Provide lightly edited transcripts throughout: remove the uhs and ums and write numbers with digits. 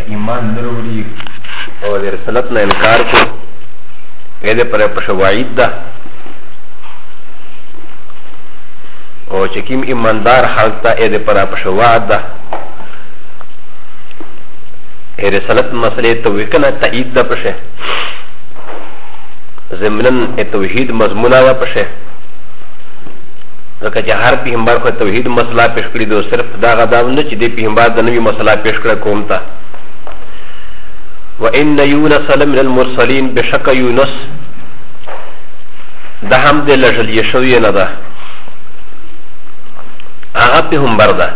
ایمان نروړي او د رسالت نه انکار کو اې د پر پښوعید ده او چې کوم ایماندار حالت ته اې د پر پښوعد ده ا رسالت مسئله توحید نه تایید ده پشه ضمنن توحید مضمونه ده پشه ځکه چې هر پیغمبر خو توحید مسله پیش کړی دو صرف دا غدا نه چې د پیغمبر د نوې مسله پیش کړه کوم ته وان یونس لمن المرسلین بشک یونس ده هم د لجل یشوی نه ده هغه پیغمبر ده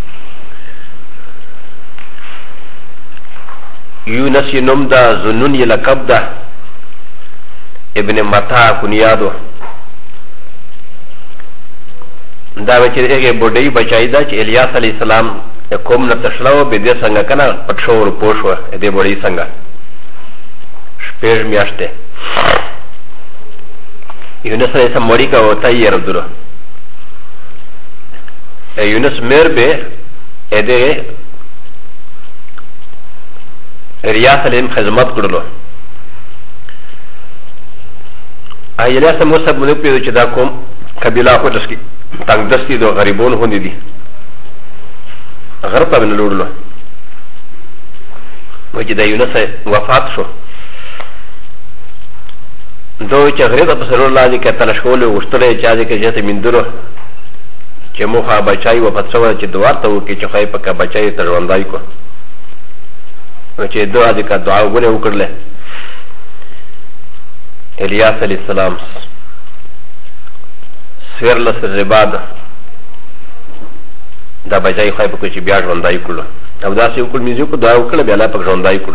یونس نوم ده ظنون یې لقب ده ابن متا کنیادو دا چې هغه بډای بچای دا چې الیاس علی السلام کوم نه تشلاو به دې څنګه کنه پټشور پوښو دې بډای څنګه شپږ میاشتې یونس علی السلام مړی کا وتا یې ردو یونس میر به دې ریاض علی خدمت کړلو ایلیاس موسی بن پیدو چې دا کوم قبیله خو دسکی تنگ دستی دو غریبون هونی دی غرب ابن لورلو وچی دا یونس وفات شو دو چه غریب پسر اللہ دی که تلشکول وشتره چه دی که جهت مندرو چه موخا بچایی وفات شو چه دوار تاو که چه خواهی پکا بچایی تجواندائی کو وچه دو دی که دعا گونه وکرله الیاس علیہ السلام سویرلس رباد دا بچای خواهی پکو چه بیا ژوندای کلو او دا سی وکل میزیو کو دعا وکړه بیا الله پک ژوندای کلو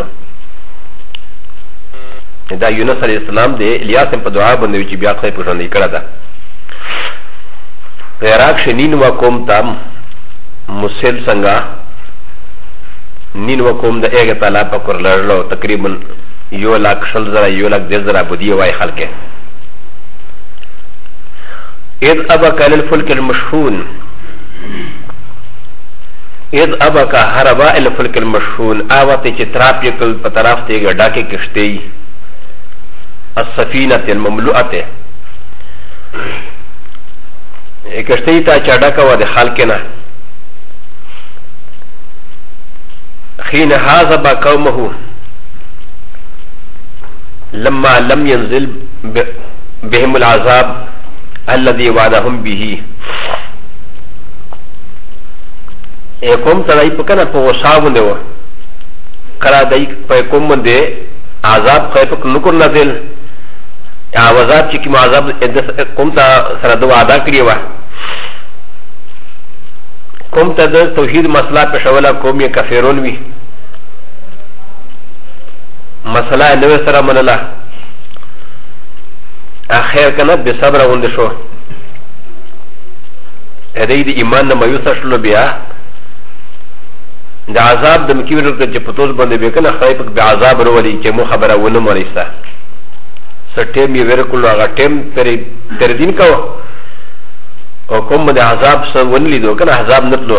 دا یونس علیہ السلام دی الیاس په دعا باندې چې بیا خواهی پک ژوندای کړه دا عراق شنین و قوم تام مسل څنګه نین و قوم د ایګه تعالی پک ورلړلو تقریبا 1,00,000 بدی وای خلکه اذ ابك للفلك المشحون اذ ابك هربا الفلك المشحون اوت چتراپ یکل په طرف ته غډا کې کشتي السفينه المملوءه کشتي ته چاډا کا و د خلکنا حين هذا قومه لما لم ينزل بهم العذاب الذي وعدهم به کوم تدای په کنه په وصاب نه و کړه دای په کوم باندې عذاب خو په نکور نازل یا عذاب چې کوم عذاب کوم ته سره د وعده کړی و کوم ته د توحید مسله په شوله کوم یې کافرون وی مسله نو سره منله اخر کنه به صبر غوند شو هدی د ایمان نه مایوس شلو بیا د عذاب د مکیور د پتوز باندې به کنه خایپ به عذاب وروړي چې مو خبره ونه مریسته سټیم یې ورکول هغه ټیم تر دین کو او کوم د عذاب سره ونلی دو کنه عذاب نتلو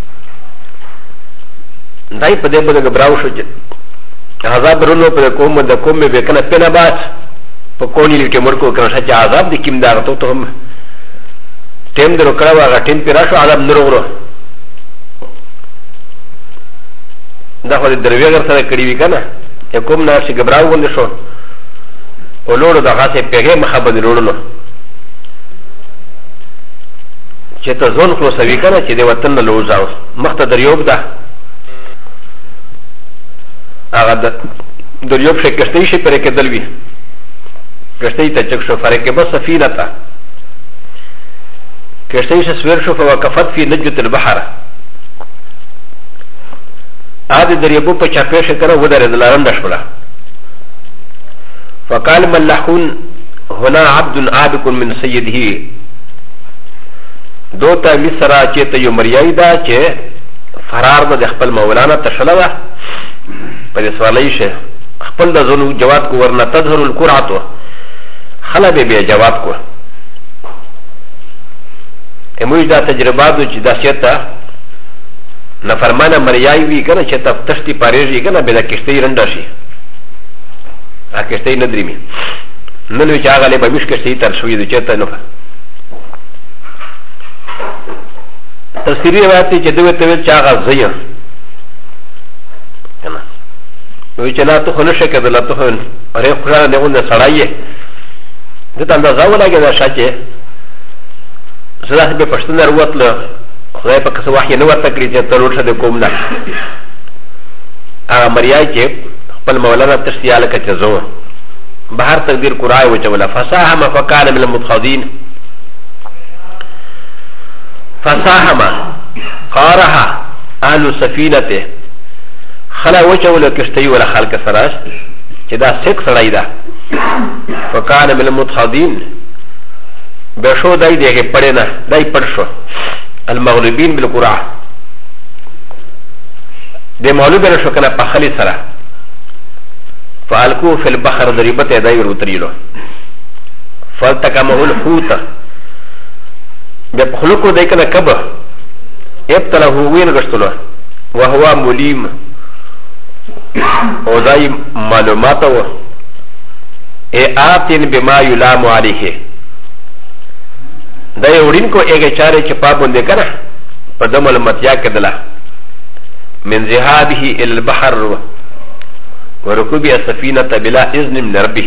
دای په دې باندې غبراو شو چې عذاب ورونو په کوم د کوم به کنه پنه بات په کونی لټه مرکو کنه چې عذاب د کیم دار ته هم ټیم درو کړه هغه ټیم پیرا شو عذاب نورو دا خو د درویګر سره کړی وی کنه چې کوم نه شي غبراو ونه شو او لورو د غاسه پیغه محبت لورونو چې ته ځون خو سوي کنه چې د وطن له لوځاو مخته دریوب ده هغه د دریوب شي کشتي شي پرې کېدل وی کشتي ته چک شو فرق به سفینه تا کشتي شي سویر شو فوقفت فی نجت البحر هذا دریوب په چاپې شي کنه ودره دلارم دشوله فقال ملحون هنا عبد عابق من سيده دوتا مصر چه یو مریای دا چه فرار ده خپل مولانا تشله ده په دې سوالای شه خپل د زونو جواب کو ورنه تظهر القرعه خلا به جواب کو اموی دا تجربات چې دا شته نفرمانه مریای وی کنه چې تفتشتي پاریږي کنه به د کشتۍ رنډه شي ا کشتۍ نه درېمي نن وی چې هغه له به مش کشتۍ تر شوې د چته نه تفسیری روایت چې دوی ته ویل چې هغه زیا کنه وی چې لا ته خو نشه کېدل ته خو اره خو نه ونه سړایې دته اندازه ولګي دا شاته زړه به پښتنه وروتله خدای په کس وحی نه ورته کړی چې تر ورشه د کوم نه هغه مریای چې خپل مولانا تشتیاله کچ زو بهر تقدیر قرای وچوله فصاحم فقال من المتخذين فصاحم قارها اهل سفينته خلا وچوله کشتي ولا خلق سراش چې دا سک سړی ده فقال من المتخذين بشو دای دیګه پړې نه دای پړ شو المغربين بالقرى دي مولوب نشو كنا پخلي سرا فالكو في البحر ضريبت داير وتريلو فالتقمه الحوت بخلقو داي كنا كبه ابتله وين غشتلو وهو مليم وداي معلوماته آتين بما يلام عليه دا یو ورین کو ایګه چاره چې پابند کنه په دمل متیا کدلا من ذهابه الى البحر وركوب السفينه بلا اذن من ربه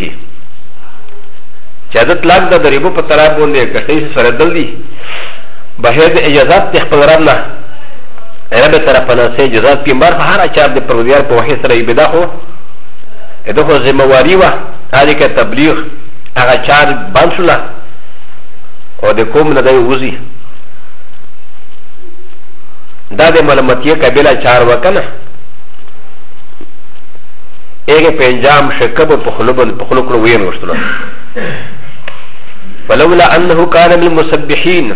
چادت لاګ د دریبو په طرف باندې کټې سره دل دي بهر د اجازه خپل ربنا رب طرف نه سي اجازه په بار هر اچار د پروردگار په وحي سره یبدا خو دغه ذمہواری وا هغه کې تبلیغ هغه چار باندې او د کوم نه دی وزي دا د ملامتیه قبیله چار وکنه ایګه پنجام شکب په خلق وین وشتلو فلولا انه كان من المسبحين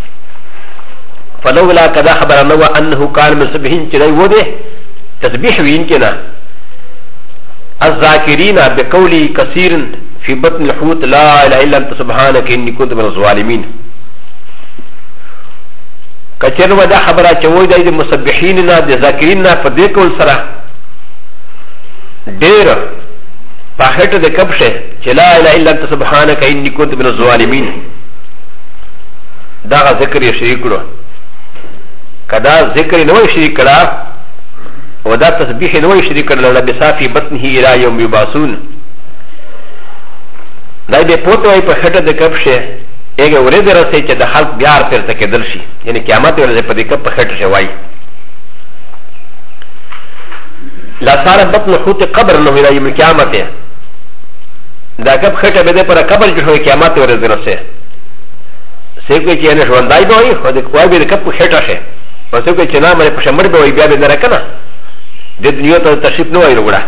فلولا كذا خبرنا انه كان من المسبحين چې دی وده تسبيح وین کنا الذاكرين بقولي كثير في بطن الحوت لا اله الا انت سبحانك اني كنت من الظالمين كثير ودا خبره چوي د مسبحين نه د ذاکرین نه په دې کول سره ډېر په هټه د کبشه چې لا اله الا انت سبحانك اني كنت من الظالمين دا ذکر یې شریک کړو کدا ذکر نه وي شریک کړه ودا تسبيح نه وي شریک کړه لبسا في بطنه الى يوم يبعثون دا به پوتو په هټه د کبشه ایګه ورې درسته چې د خلق بیا پرته کېدل شي یعنی قیامت ولې په دې کپ په هټه شوی لا صار بطن حوت قبر نو الى يوم القيامه دا کپ هټه به پر قبر جوړ قیامت ولې درسته سیکو چې نه ژوندای به وي خو د کوی به کپ هټه شه او سیکو چې نه مې په شمړ به وي بیا به نه کنه د دنیا ته تشریف نه وای وروړه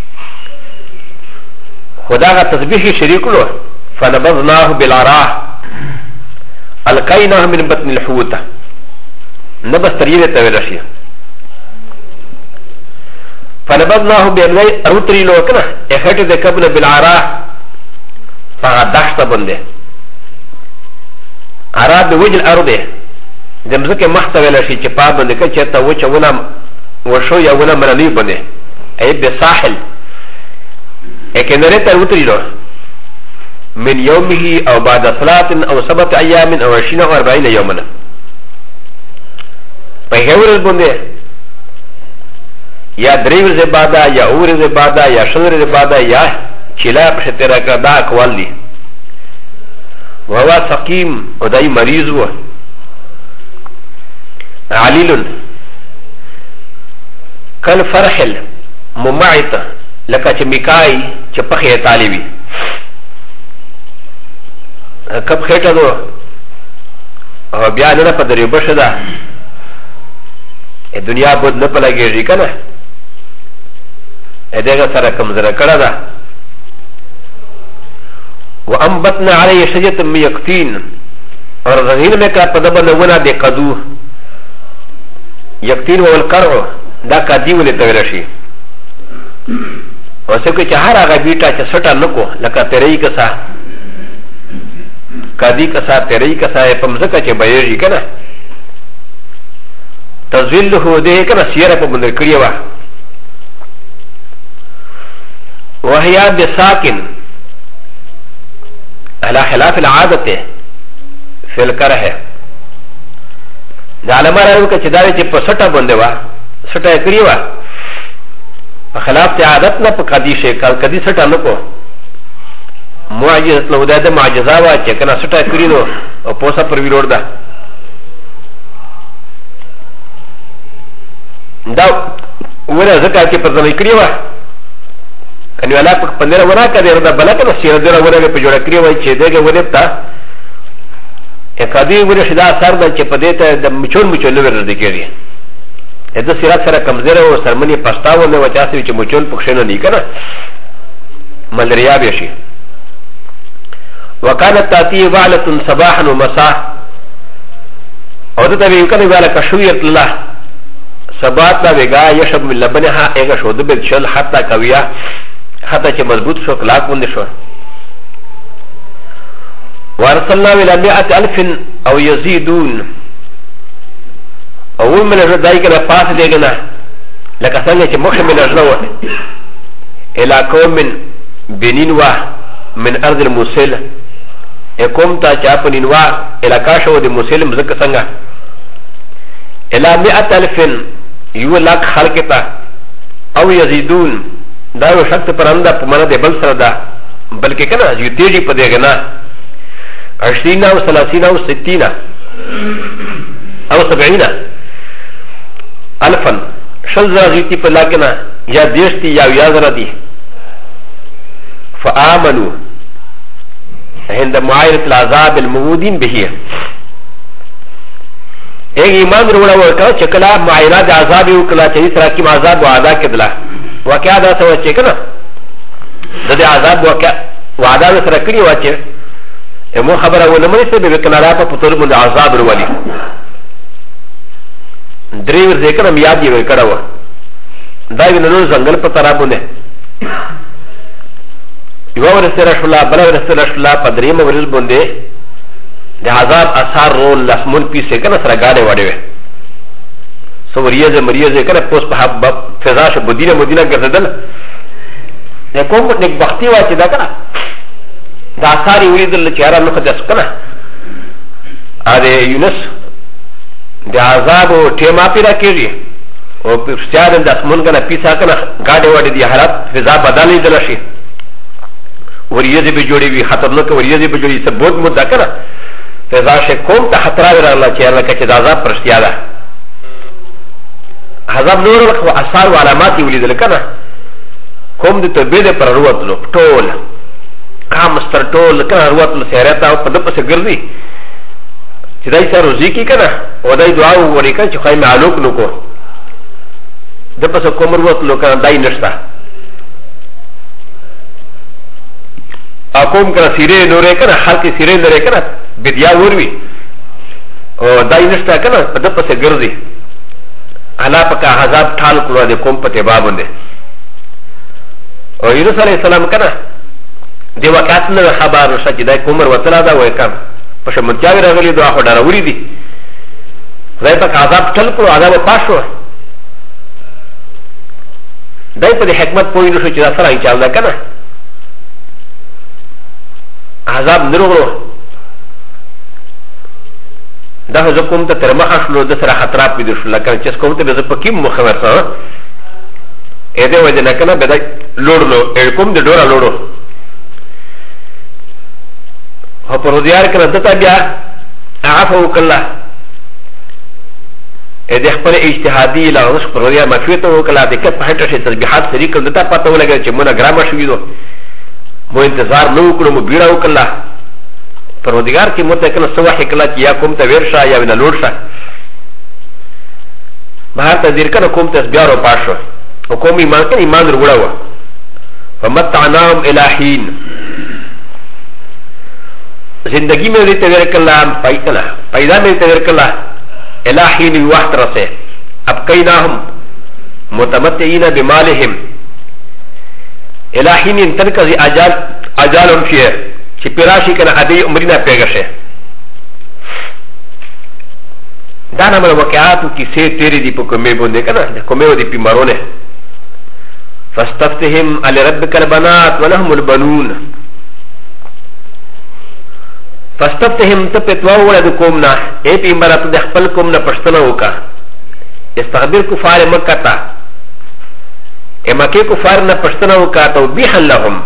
خدا تسبيح شريك له فنبذناه بالعراء القيناه من بطن الحوت نبس تريد تولشي فنبذناه بالعراء روتري له كنا اخذت ذكبنا بالعراء فغدحت بنده عراء بوجه الارض دمزك محتوى لشي چپا بنده كچتا وچا ونا وشو يا ونا مناني بنده اي بساحل اكن ريت الوتريلو من يومه او بعد صلاه او 7 ايام او 20 او 40 يوما فهور البنده يا دريور زبادا يا اور زبادا يا شنر زبادا يا چلا پشترا کدا اقوال دي وهو سقيم وداي مريض و عليل كل فرحل ممعت لکه چې میکای چې پخې طالبي کب خېټه دو او بیا نه په درې بشه ده دنیا بود نه په لګېږي که نه دغه سره کمزره کړه ده وانبتنا علیه شجرة من یقطین اور زمین میں کړه په دبه نونه د قدو یقطین والقرع دا قدی ولې ته ویل شي او څوک چې هر هغه بیټه چې سټه نکو لکه تیرې کسا کدی کسا تیرې کسا په مځکه چې بهېږي که نه تزويله ده كنا سيرة بمندر كريوا وهي بساكن على خلاف العادة في الكره ده على مرة يوكا چداري چه پا سٹا بنده وا سٹا كريوا خلاف ته عادتنا په قدي شي کدي سټا نکو معجزه له ده معجزه وا چې کنه سټا کړی نو او پوسا پر ویلور ده دا وره زکه چې پر ځای کړی وا ان ولا په پندره ورا کړی دا بل کنه سیر دره وره په جوړ کړی وای چې دغه وره تا کدي وره شدا سر د چې په دې ته د مچون ور دي کېږي هذا سيرات سره کمزره او سرمنی پښتاو نه وچاسي چې مچول پښنه نه کنه ملریا به شي وكانت تاتي بعلة صباحا ومساء او ته به کنه والا کشویت الله سبات لا وگا يشرب من لبنها ايغه شود بالشل حتى كويا حتى چې مضبوط شو کلاک وند شو ورسلنا الى 100,000 او يزيدون اول من الرداء كان فاس ديگنا لك سنة چه مخش من اجنو الى قوم بنينوا من ارض الموسيل اقوم تا چاپ نينوا الى كاشو دي موسيل مزك سنگا الى 100,000 يو لاك خلقتا او يزيدون دارو شخص پرندا پمانا دي بل سردا بلکه کنا يو تيجي پا ديگنا 20 او 30 او 60 او 70 الفن شل زرا زيتي فلاكنا يا ديشتي يا يازرا دي فآمنوا عند معايرة العذاب الموجودين به ایک ایمان روڑا ورکا چکلا معايرات عذاب وکلا چهی سرا کم عذاب وعدا کدلا واقعا دا سوا چکنا دا عذاب وعدا سرا کری واچه امو خبر اول نمانی سے بکنا را پا پتر من عذاب روالی دريور ذكر مياد يوي كراوا دايو نلو زنگل پا ترابونه يو ورسي رشولا بلا ورسي رشولا پا دريم ورس بنده ده عذاب اثار رول لسمون پیسه کنا سرا گاڑه واڑه وی سو ریزه مریزه کنا پوس پا حب فضاش مدینه گرددل ده کوم نک بختی واچه دا کنا دا اثاری وریدل چهارا مقدس کنا آده یونس د عذاب او ټیما پیرا کېږي او په ستاره د اسمن کنه پیسا کنه گاډي وړي دي حالات فضا بدلې دل شي وریځي به جوړي وي خطرناک وریځي به جوړي سبوت مده کنه فضا شه کوم ته خطر راغله چې الله کې د عذاب پرشتیا ده عذاب نور او اثار او علامات ولیدل کنه کوم د توبې د پر وروتلو ټول قام ستر ټول کنه وروتلو سیرته او په دغه څه ګرځي چې دای سره روزي کی کنه او دای دعا وکړي کنه چې خای معلوق نکو د پس کومر وخت لو کنه دای نشتا اقوم کنه سیره نورې کنه خلک سیره نورې کنه بدیا وروي او دای نشتا کنه په د پس ګرځي الا پک عذاب ټال کړو د کوم په تبا باندې او یونس علی السلام کنه دی وقات نه خبر شته چې دای کومر وتلا دا وای کنه پس متجاوی راغلی دعا خو ډاروری دي خدای پاک عذاب ټل کړو عذاب پاس شو دای په حکمت پوی نشو چې دا سره یې چل دا کنه عذاب نرغلو دا خو کوم ته تر مخه شلو د سره خطرات پیدا شو لکه چې کوم ته به په کې مخور سره اې دې وجه نه کنه به دا لوړلو کوم د ډورا لوړو او پر دیار کنه دته بیا عفو وکړه ا دې خپل اجتهادي لاغش پر دیار مفیته وکړه د کټ په هټه شي تسبیحات سری کړه دته پته ولګی چې مونږه ګرامه شوې دو مو انتظار نو وکړو مو بیره وکړه پر دیار کې مته کنه سوا حکلا چې یا کوم ته ورشه یا نه لوړشه بهر ته دیر کنه کوم ته بیا ورو پاشو او کوم ایمان کنه ایمان وروړو فمتعناهم الى حين زندگی میں تغیر کلا پیدا میں تغیر کلا الہین وقت رسے اب کئیناہم متمتعین بمالہم الہین تنکزی اجال انفیہ چی پیراشی کنا عدی عمرینا پیگشے دا نه مله وقعاتو کیسې تیرې دي په کومې باندې که نه د کومې دي پیمارونه فاستفتهم علی ربک البنات ولهم البنون فاستفتهم ته فتوا وړه د قوم نه ای پیغمبره ته د خپل قوم نه پوښتنه وکړه استخبر کفار مکه ته ای مکې کفار نه پوښتنه وکړه توبیحا لهم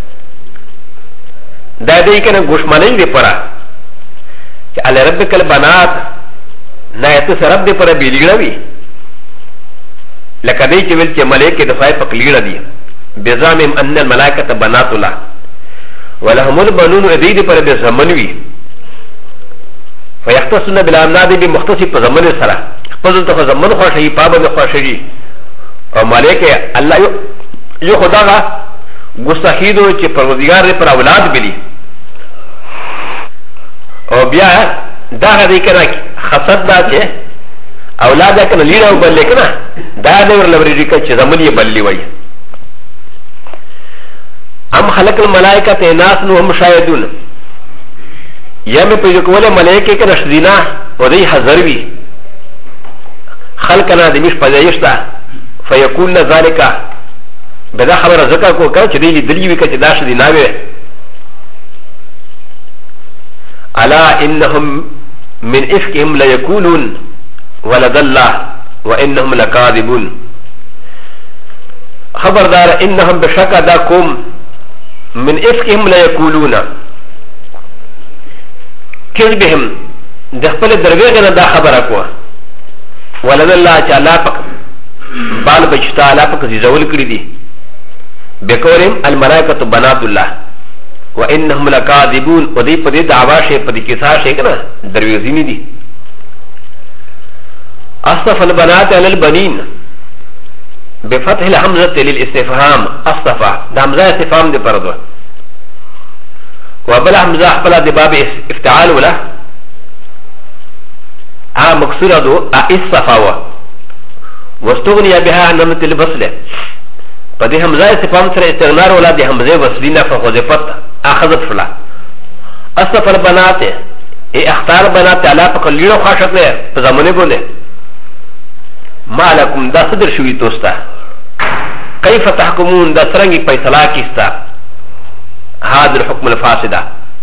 دا دی که نه ګوشمنۍ دپاره چې علی ربک البنات نه یې ته رب دپاره بېلیړه وي لکه دی چې ویل چې ملایکې د خدای په کلیړه دي بزعمهم ان الملائکة بنات الله ولهم البنون ادي دپاره د زمن وي فیختصون بالامناد بمختص په زمن سره خپل ته زمن خوښوي پابند خوښوي او ملایکې الله یو خداغه ګستاخیدو چې پروردګار پر اولاد بلی او بیا دا دی کنه خاصت دا چې اولاد کنه لیډ او بل کنه دا د ورلوري کې چې زمون یې بللی وای ام خلق الملائکه ناس نو هم شاهدون یا مې په کوله ملائکه کې نشدینا او دی حاضر وی خلقنا د مش پدایشتا فیکون ذالک بدا خبر ذکر کو کړه چې دی دلی وی کې دا شدینا وی الا انهم من افكهم لا يقولون ولد الله وانهم لكاذبون خبردار انهم بشك داكم من افكهم لا يقولون كذبهم دخل درويغنا دا خبر اكوا ولد الله تعالى پک بال بچتا الله پک زول کړی دي بكورم الملائكه بنات الله وانهم لكاذبون ودي پدې دعوا شي پدې کیسه شي کنه درويزيني دي اصطف البنات على البنين بفتح الحمزه للاستفهام اصطفى همزه استفهام دي پردو وبلا همزه خپل د باب افتعال ولا مكسوره دو اصطفى واستغني بها عن نمط البصل فدي همزه استفهام سره استغنار ولا دي همزه وصلينا فحذفت اخذت فلا اصطفى البنات اي اختار بنات على فقليلو خاشت له زمانه بوله ما لكم دا صدر شوي توستا كيف تحكمون دا سرنگي فيصلا كيستا هذا الحكم الفاسده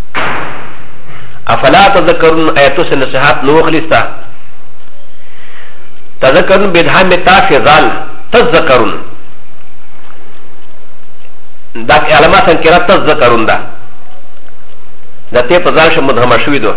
افلا تذكرون ايتوس النصيحات نوخلستا تذكرون بدهام تافي ظال تذكرون دا علامات انكرات تذكرون دا تي پزارش مدهما شوي دو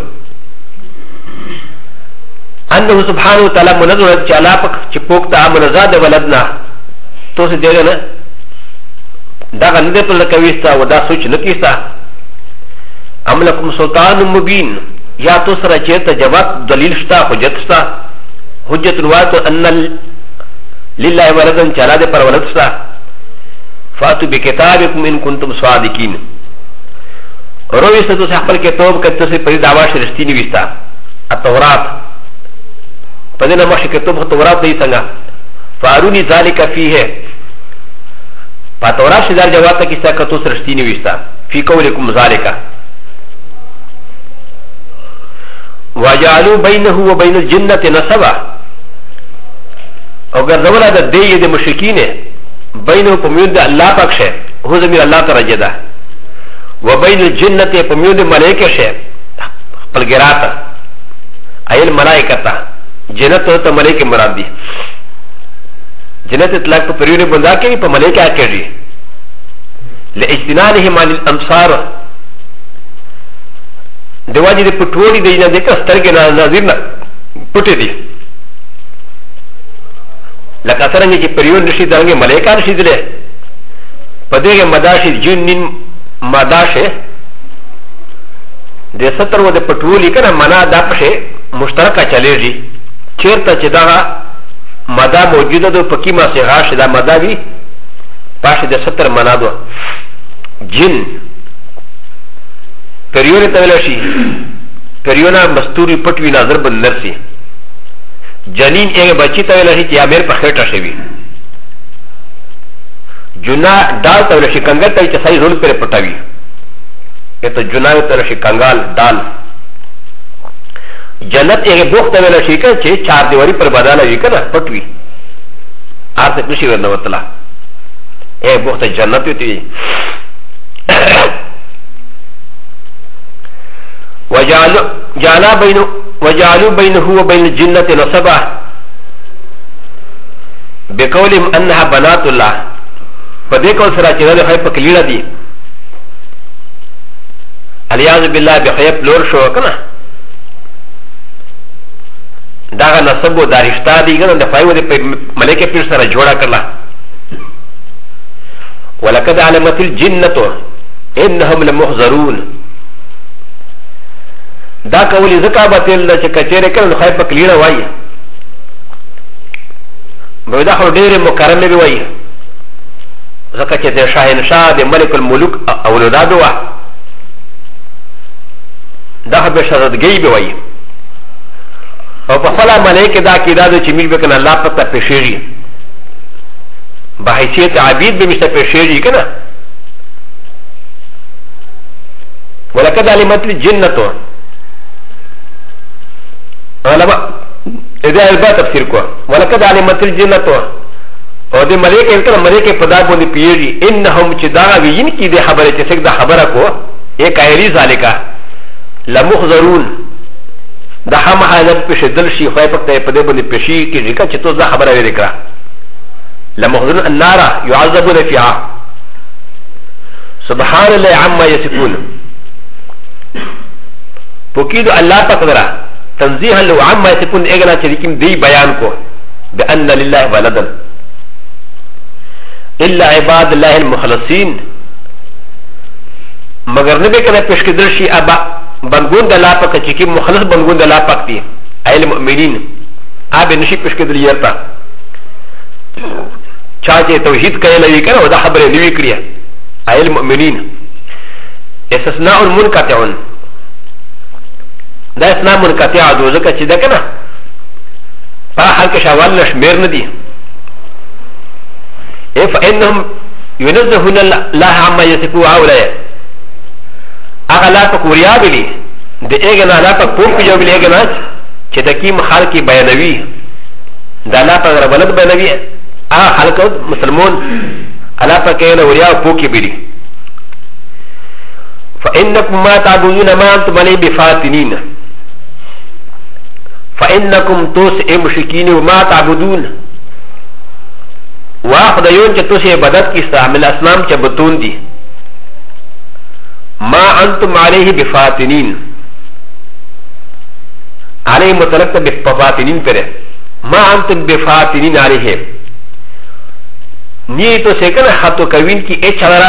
انه سبحانه وتعالى منزل چالاپک چپوکتا منزاد ولدنا تو سے دیگا نا دا غنده پر لکویستا و دا سوچ نکیستا ام لکم سلطان مبین یا تو سر چیرتا جواب دلیل شتا حجت شتا حجت الواتو ان للہ ولدن چالا دے پر ولد شتا فاتو بکتابکم ان کنتم صادقین رویستا تو سے اخبر کتاب کتو سے پری دعواش رشتی نویستا التورات فدنا ماشي كتب التورات دي سنگا فاروني ذلك فيه فالتورات شدار جوابتا كيستا كتو سرشتيني ويستا في قولكم ذلك وجعلوا بينه وبين الجنة نسبا وقال زولا دا دي دي مشركين بينه پميون دا الله پاک شه هو زمير الله ترجدا وبين الجنة پميون دا ملائكة شه پلگراتا اي الملائكة جنت تو ملائکه مراد دي جنت اطلاق په پریونه بندا کوي په ملائکه کوي لاجتنانهم عن الامصار دیواجی د پټوړي دی نه د کسترګ نه نظر نه پټې دي لکه څنګه چې پریون نشي دغه ملائکه نشي دله په دغه مداشي جنن مداشه د ستر و د پټوړي کنه معنا دا پشه مشترکه چلےږي چیرته چې دا مدا موجوده ده په کیما سي غاشه دا مدا وی پاشه د 70 منادو جن پریونه ته ویل شي پریونه مستوري پټوي نظر بندر سي جنین یې بچی ته ویل شي چې امیر په خېټه شوی جنا دال ته ویل شي کنګل ته چې صحیح رول پر پټاوي ته جنا ته ویل شي کنګال دال جنت ایک بوخت ویلا شي کنه چې چار دیواری پر بداله وي کنه پټ وي ارته نشي ورنه وتلا ایک بوخت جنت وي وجعلوا بينه وبين الجنة نسبا بقولهم أنها بنات الله فديكو سرا چه خيب كليلا دي الياذ بالله بخيب لور شو كنا داغا نسبو دارشتا دي كنا دفايو دي ملكة پير سرا جوڑا کرلا ولقد علمت الجنة إنهم لمحضرون دا کولی زکا باطل دا چه کچره کرن خواهی پا کلینا وائی بودا خو دیر مکرم بی وائی زکا چه ده شاهنشاه ده ملک الملوک اولادو وا دا خو بشرطگی بی وائی او پا خلا ملیک دا کی دادو چه میل بکن اللہ پتا پیشیری بحیثیت عبید بمیشتا پیشیری کنا ولکد علمت الجنتو اذا البات تفسير كو ولقد علمت الجنة او دي ملائكه كده ملائكه پدا بوندي پیری انهم چدا وین کی دي خبره چ سک دا خبره کو ایک ایری ذالکا لمخزرون دا هم حالت پش دل شي خو پکته پدې بوندي پشي کی ریکا چ تو دا خبره وی ذکر لمخزرون النار يعذبون فيها سبحان الله عما يصفون پوکیدو الله تقدرا تنزيها لو عما يكون اغنى شريكين دي بيان کو بان لله ولدا الا عباد الله المخلصين مگر نبي كنا پیش کدر شي ابا بنگون دلا پک چکی مخلص بنگون دلا پک دي اي المؤمنين اب نشي پیش کدر يرتا چاچه توحید کای لوي کنه ودا خبره نوي کړیا اي المؤمنين استثناء منقطع دا اسنا منقطع دو ځکه چې ده کنه په حال کې شوال نشمیر نه دي فانهم ينزهون الله عما يصفون هؤلاء هغه لا پکوریا بلی د اګنا لا پک پوم کې جو بلی اګنا چې د کیم حال کې بیانوي دا لا پک ربلت بیانوي هغه خلک مسلمان الا پک نه وریا پو کې بلی فانكم ما تعبدون ما انتم عليه بفاتنين فإنكم توس مشركين وما تعبدون واخذ يون توس عبادت کی استعمال اسلام چ بتون دی ما انتم عليه بفاتنين عليه متلقى بفاتنين پر ما انتم بفاتنين عليه نی تو سکن خطو کوین کی اچ چلرا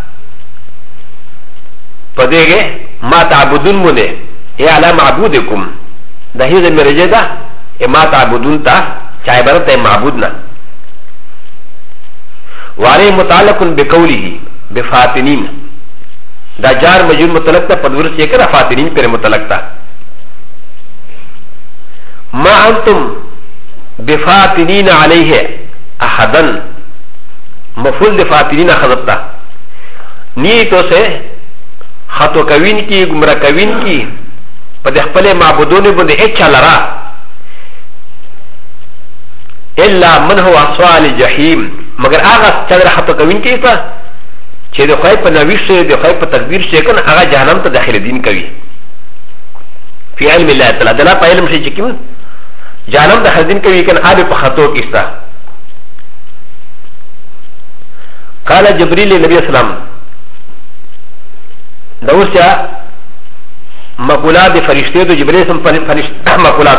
پدیگه ما تعبدون منے اے علی معبودکم ده هي المرجع ده ما تعبدون تا عبارت معبودنا وعليه متعلق بقوله بفاتنين ده جار مجرور متعلق تا پدور سے کرا فاتنين پر متعلق تا ما انتم بفاتنين عليه احدا مفعول دفاتنين خذبتا نی تو سے خطو کوین کی گمراه کوین کی پد خپل معبودون باندې اچا لرا الا من هو اصوال الجحيم مگر هغه چې حتی کوین کیته چې د خای په نویش د خای په تدبیر شي کنه هغه جهنم ته داخله دین کوي فی علم الله تعالی دلا په علم شي چې کوم جهنم د دین کوي کنه هغه په خطو کیستا قال جبريل النبي اسلام دوسیا مقولات فرشتے تو جبريل سم فرشتہ مقولات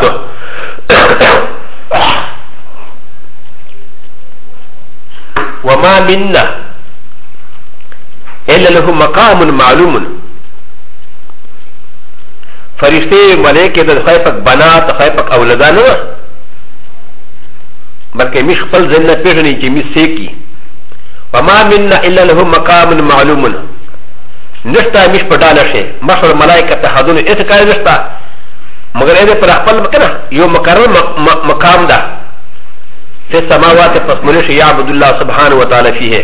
وما منا الا له مقام معلوم فرشتے ملائکہ د خیفک بنات خیفک اولادان بلکہ مش خپل جنت پیژنې چې می سیکی وما منا الا له مقام معلوم نشتا مش پډاله شي مخر ملائکه تحدون اتکای نشتا مگر دې پر خپل مکنه یو مقرر مقام ده في السماوات فاسمنش يعبد الله سبحانه وتعالى فيه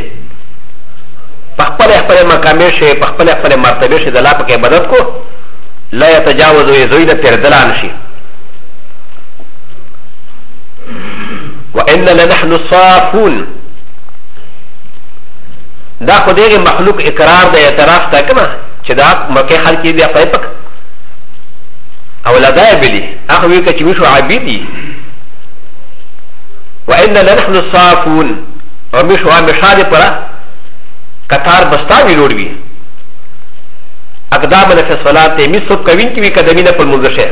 فخپل مقام شي فخپل مرتبه شي د لا پکې عبادت کو لا يتجاوز يزيد تر دلان شي وان لنحن الصافون دا خدای مخلوق اقرار د اعتراف تا کنه چې دا مکه خلک دی پایپک اولادای بلی اخو وی که چې وشو عبیدی وان لنحن الصافون او مشو مشاده پرا قطار بستاوی لوړوي اقدامنا في الصلاه مسو کوین کی وی قدمینه پر منځشه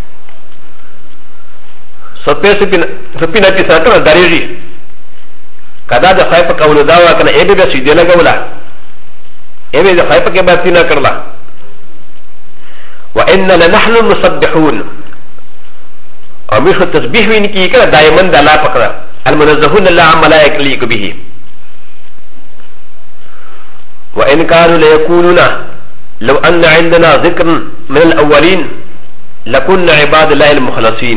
سپینا پیسا کنه دریږي کدا د خایف کولو دا وا کنه ایبه به سیده لګولا ایبه د خایف کې باندې نه کړلا وان لنحن المسبحون او مشو تسبیح وین کی کنه دایمن د الله پکړه المنزهون الله ملائک لیک به وان كانوا ليقولون لو ان عندنا ذكر من الاولين لكنا عباد الله المخلصين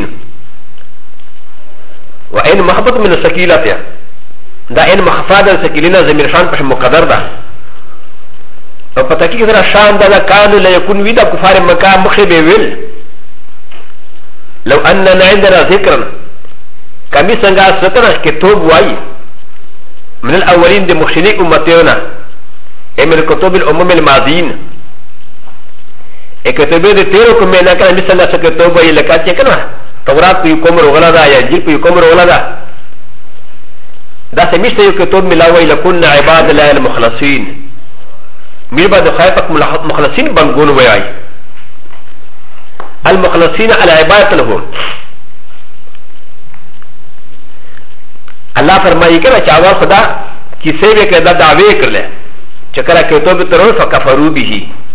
وان محبت من السكيلة دا ان مخفاض السكيلين زمير شان پش مقدر دا وپتاکی کدرا شان دا كانوا ليكون ويدا كفار مكا مخشب ويل لو اننا عندنا ذكر كمي سنگا ستنا كتوب واي من الاولين دي مخشني امتيونا من كتب الامم الماضيين كتبه دي تيرو كمينا كان مثلا سكتوب واي لكاتي كنا تورات په کوم روغلا دا یا جیل په کوم روغلا دا دا سمشته یو کتاب ملاوي لكن عباد الله المخلصين میر بعد خایفک مخلصین بنګون وای المخلصين على عبادت له الله فرمایي کړه چې اول خدا کیسه به کړه دا دعوی کړل چې کړه کتاب ترور فکفروا به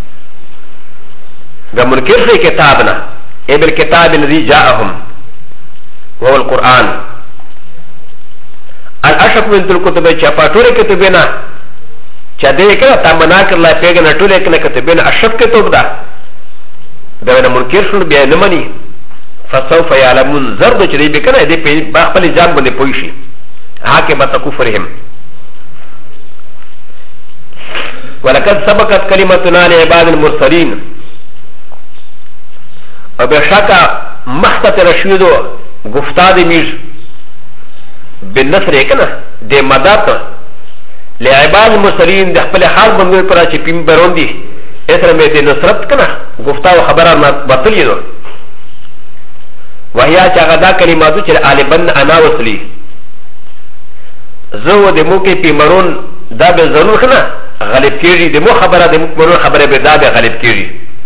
دا منکر شي کتابنا بالكتاب الذي جاءهم وهو القرآن الاشق من الكتب شفاتور كتبنا شديك تمناك الله بيغنا تولك كتبنا اشق كتب دا دا منكر شنو بينمني فسوف يعلمون زرد چري بكنا دي باخبل جان بني پويشي عاقبة كفرهم ولقد سبقت كلمتنا لعباد المرسلين و بشاكا مخطط رشيدو گفتاد مير بالنصر كنا دي مدات لعباد المرسلين دي خپل حال بندوي پرا چه پیم برون دي اسر میں دي نصرت كنا گفتا و خبران بطلی دو وهي چاگا دا کلماتو چه آلبن انا وصلی زو دي موكي پی مرون دا بے ضرور كنا غالب کیجی دي مو خبره دي موك مرون خبره بے دا بے غالب کیجی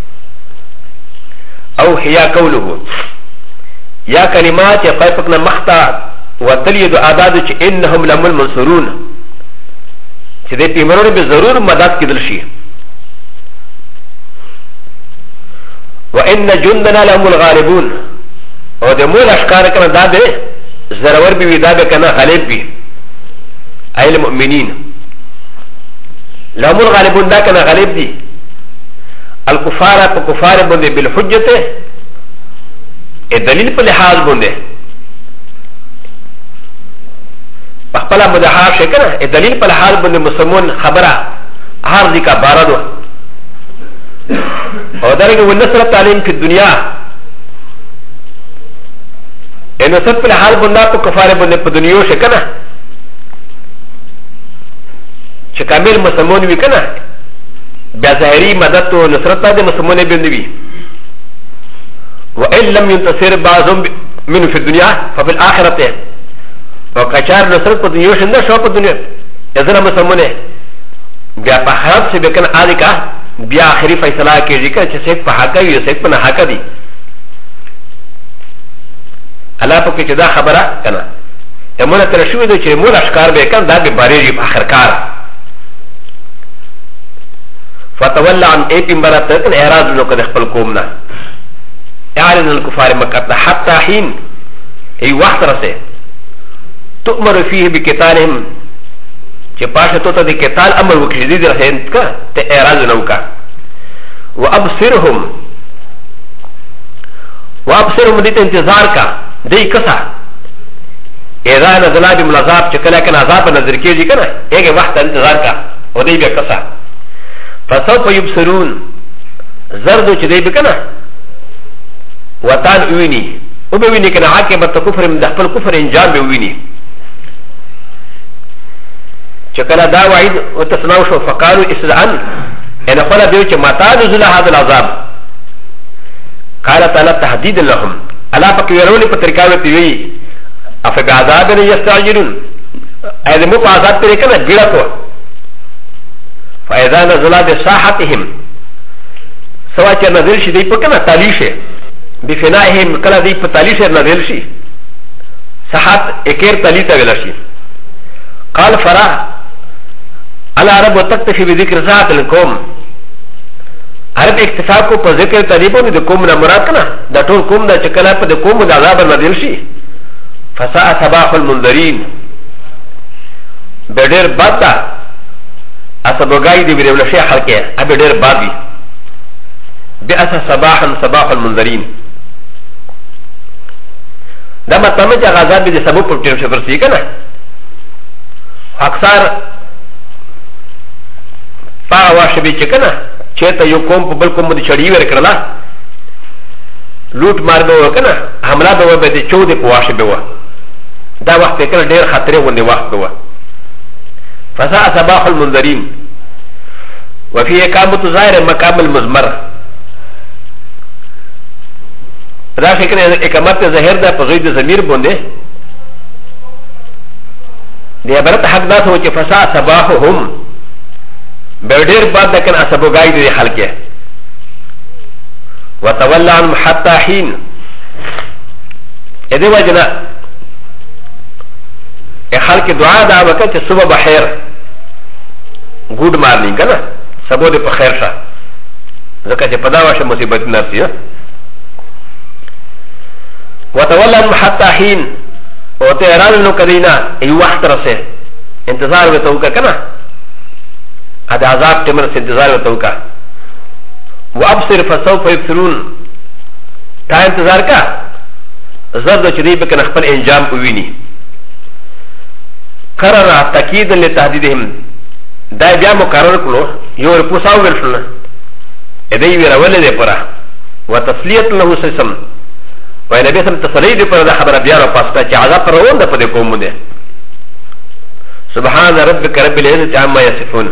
او هي قوله يا كلمات يقيفقنا مخطا وتليد اعداد انهم لم المنصورون سيدي بيمرون بضرور مدد كدل شيء وان جندنا لهم الغالبون او د مول اشكار كان دابه زرور بي دابه كان غالب بي اي المؤمنين لهم الغالبون دا كان غالب دي الكفار كفار بنده بالحجة الدليل په لحاظ بنده بخبلا مدحار شكرا الدليل په لحاظ بنده مسلمون خبره هر دي کا باردو او درجه والنصر التعليم في الدنيا النصر په لحاظ بنده په كفار بنده په دنيا شكرا چې کامل مسلمون وي کنه بیا ظاهري مدد و نصرت د مسلمانې بندوي وان لم ينتصر بعضهم منه في الدنيا ففي الاخره وكشار نصرت په دنیا شنده شو په دنیا اذن مسلمانې بیا په آخرت سے بکن آلکا بیا آخری فیصله کیږي چې څوک په حق وي څوک په نه حق دي الله په کې چې دا خبره کنه امونه تر شوې ده چې مول اشکار به کړه دا به بارېږي په اخر کار فتولى عن ايتم براتك الاعراض لو قد خپل قومنا اعلن الكفار مكه حتى حين اي وقت رسه تؤمر فيه بقتالهم چې پاشه ته د قتال امر وکړي دي رهند کا ته اعراض نو کا وابصرهم دې انتظار کا دې کسا اذا نزل بهم العذاب چې کله کنه عذاب نظر کېږي کنه هغه وخت انتظار کا او دې بیا کسا فسوف يبصرون زردو چې دی بکنه وتان ویني او به ویني کنه عاقبت کفر من خپل کفر انجام به ویني شكرا دا وعيد وتسناوشو فقالوا استدعان ان قال بيوچ متى نزل هذا العذاب قال تعالى تهديد لهم الا فكيروني بطريقه تيوي اف بعذاب يستعجلون اذا مو عذاب طريقه بيرتو فاذا نزل بساحتهم سواء نزل شي دي پكنا تاليشه بفنائهم كلا دي تاليشه نزل شي ساحت اكير تاليته ولشي قال فرا العرب تكتفي بذكر ذات القوم عرب اكتفاق کو پر ذکر تریبون د قوم نه مراد کنه د ټول قوم د چکلا په د قوم د عذاب نازل شي فساء صباح المنذرين بدر باتا اسبوغای دی ویل شي حلقه ابي ډیر بادي بأس صباحا صباح المنذرين دا مطلب چې عذاب دې سبب پر ټیم شپر سي کنه اکثر پا واشبي چې کنه چېرته یو قوم په بل قوم باندې چړی ورکړله لوټ مار به وکنه حمله به وبه د چودې په واشبه و دا وخت کې کنه ډېر خطرې غوندې وخت به و فساء صباح المنذرين وفي اقامه ظاهر مقام المزمر دا فکر اقامت ظاهر ده په غید ضمیر باندې د عبارت حق دا څه چې فساء صباحهم بدر بعد لكن اسبوغاي دي خلقه وتولى عنهم حتى حين اذا وجنا خلق دعاء دا وقت صبح بخير good morning كنا سبو دي بخير شا ذكا چې پدا واشه مصیبت نفسي وتولى عنهم حتى حين او تهران نو کدینا ای وخت رسه انتظار وتوکا كنا هذا عذاب تمر انتظار وتوكا وابصر فسوف يبصرون تا انتظار کا زرد چدی بکن خپل انجام ویني قرر تاکید لتهديدهم دا بیا مقرر کړو یو رپوساو ورشل ادی ویرول دې پرا وتسلیت له سسم وای نبی سم تسلیت پر دا خبر بیا را پاستا چې عذاب پر وند په دې کوم ده سبحان ربک رب العزه عما يصفون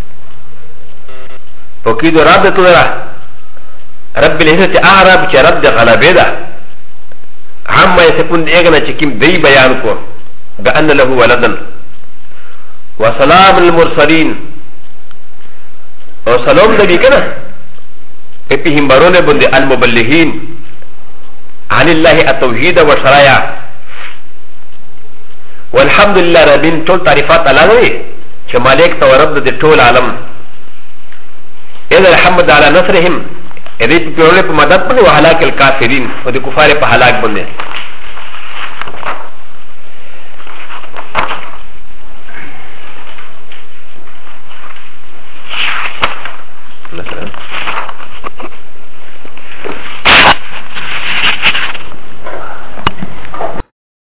وكيد رب تدرى رب العزة أعرب چه رب ده غلبه ده عما يسكن اغنى چكيم دي بيانكو بأن له ولدا وسلام المرسلين وسلام نبي كنا اپهم برون بند المبلغين عن الله التوحيد والشرايع والحمد لله ربين طول تعريفات الله چه مالك تورب ده طول عالم إذا الحمد على نصرهم إذا بيقولوا لك مدد بني وهلاك الكافرين ودي كفار بهلاك بني مثلا